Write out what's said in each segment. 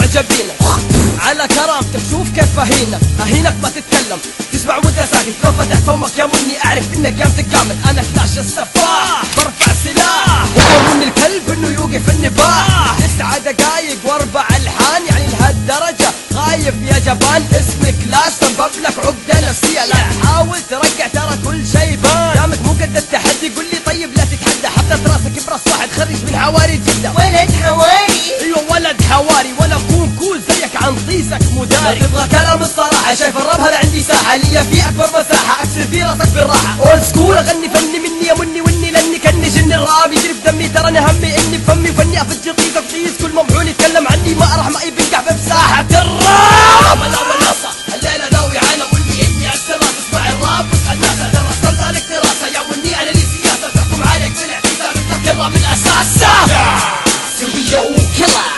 جبينك على كرامتك، شوف كيف اهينك ما تتكلم، تسمع وانت ساكت، لو فتح فمك يا مني اعرف انك قام تكامل. انا كلاش السفاح برفع سلاح، ومن الكلب انه يوقف النباح. 9 دقايق و4 الحان، يعني لهالدرجة خايف يا جبان؟ اسمك كلاش سبب لك عقدة نفسية، لا تحاول ترجع ترى كل شي بان. دامك مو قد التحدي قول لي طيب لا تتحدى، حطيت راسك براس واحد خرج من حواري جدة. ولد حواري؟ ايوه ولد حواري، ولا اكون كول زيك عن طيسك مداري. تبغى كلام الصراحة، شايف الراب هذا عندي ساحة، ليا في اكبر مساحة اكسر في راسك بالراحة. اولد سكول اغني فني مني يا مني وني، لاني كني جن الراب يجري في دمي، ترى انا همي اني بفمي وفني افجر طيسك طيس. كل ممحون يتكلم عني ما راح ما يبنقع بساحة الراب. انا والنصة الليلة ناوي على وني اني السراس، اسمع الراب واسأل الناس، درست عليك دراسة يا وني انا لي سياسة، تحكم عليك بالاعتزال تفكر الراب من اساسه. سيريو كيلر،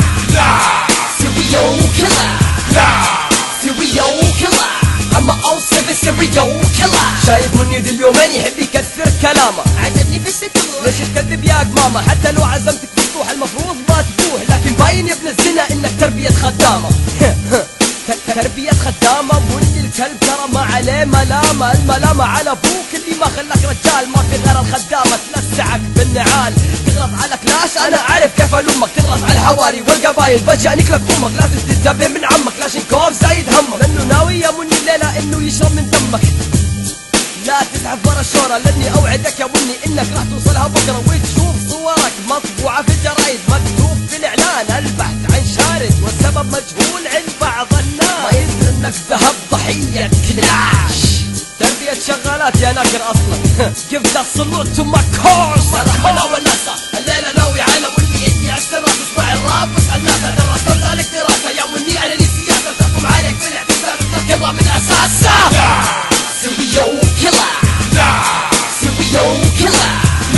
سيريو كيلر، سيريو كيلر، اما اوصف السيريو كيلر. شايف مني ذي اليومين يحب يكثر كلامه، عجبني بس تروح. ليش تكذب يا قمامة؟ حتى لو عزمتك بتروح المفروض ما تروح، لكن باين يا ابن الزنا انك تربية خدامة. تربية خدامة مني الكلب ترى ما عليه ملامة، الملامة على ابوك اللي ما خلاك رجال، ما في غير الخدامة تلسعك بالنعال. تغلط على كلاش انا اعرف كيف الومك، تغلط على الحواري والقبايل بجانك لك امك، لازم تنتبه من عمك كلاشينكوف زايد همك، لانه ناوي يا مني الليلة انه يشرب من دمك. لا تزعف ورا الشورى، لاني اوعدك يا بني انك راح توصلها بكره وتشوف صورك مطبوعه في الجرايد، مكتوب في الاعلان البحث عن شارد والسبب مجهول عند بعض الناس، ما يدري انك ذهب ضحيه كلاش. تربيه شغالات يا ناكر اصلا. give that salute to my cause. انا والناسا الليله ناوي على وني اني السراس، اسمع الراب واسال الناس، درست عليك دراسه يا وني انا لي سياسه، تحكم عليك بالاعتزال تفكر من اساسه. Serial killer, serial killer,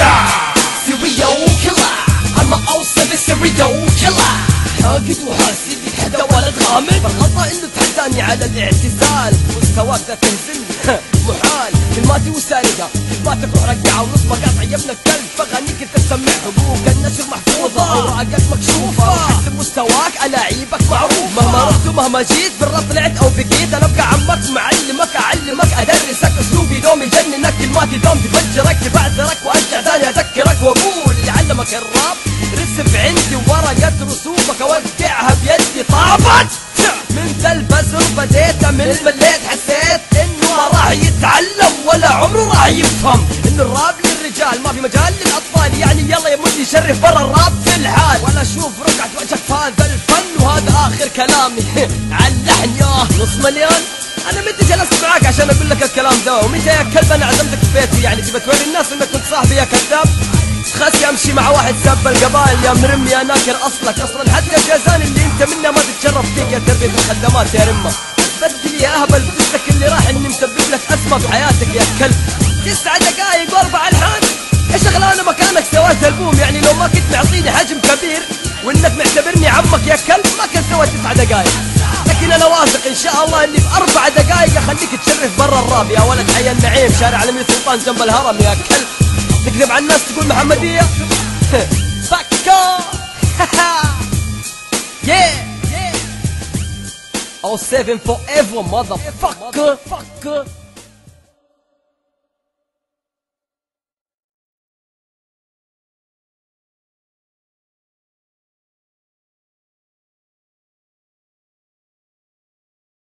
serial killer. أما أوصف السيريال كيلر. حاقد وحاسد يتحدى ولد غامض، فالخطأ إنه تحداني على الاعتزال، مستواك ذا تهزمني محال. كلماتي وسارقة، كلماتك روح رقعة ونص مقاطع يا ابن الكلب، فغانيك انت تسمع حقوق النشر محفوظة، أوراقك مكشوفة، وحسب مستواك ألاعيبك معروفة. مهما رحت ومهما جيت بالراب طلعت أو بقيت، أنا أبقى عمك معلمك أعلمك أدرسك، أسلوبي دوم يجننك، كلماتي دوم تفجرك تبعثرك، وأرجع ثاني أذكرك وأقول اللي علمك الراب رسم عندي ورقة رسومك أوقعها بيدي طابت. من ذا البزر بديت مليت، حسيت إنه ما راح يتعلم ولا عمره راح يفهم إن الراب للرجال ما في مجال للأطفال، يعني يلا يا مدي شرف برا الراب في الحال، ولا شوف رقعة وجهك في هذا الفن. وهذا آخر كلامي على اللحن ياه نص مليون. أنا متى جلست معاك عشان أقول لك الكلام ده، ومتى يا كلب أنا عزمتك في بيتي، يعني تبى توري الناس إنك كنت صاحبي يا كذاب؟ خسي امشي مع واحد سب القبائل يا مرمي يا ناكر اصلك، اصلا حتى الجازان اللي انت منه ما تتشرف فيك يا تربية الخدمات يا رمه. بدل يا اهبل بجسك اللي راح اني مسبب لك ازمه في حياتك يا كلب. 9 دقايق و4 الحان، يا شغله انا مكانك سويت البوم، يعني لو ما كنت معطيني حجم كبير وانك معتبرني عمك يا كلب ما كنت سويت 9 دقايق، لكن انا واثق ان شاء الله اني ب4 دقايق اخليك تشرف برا الراب يا ولد حي النعيم شارع الامير سلطان جنب الهرم يا كلب. تكذب على الناس تقول محمدية؟ فكو yeah all 7 forever motherfucker.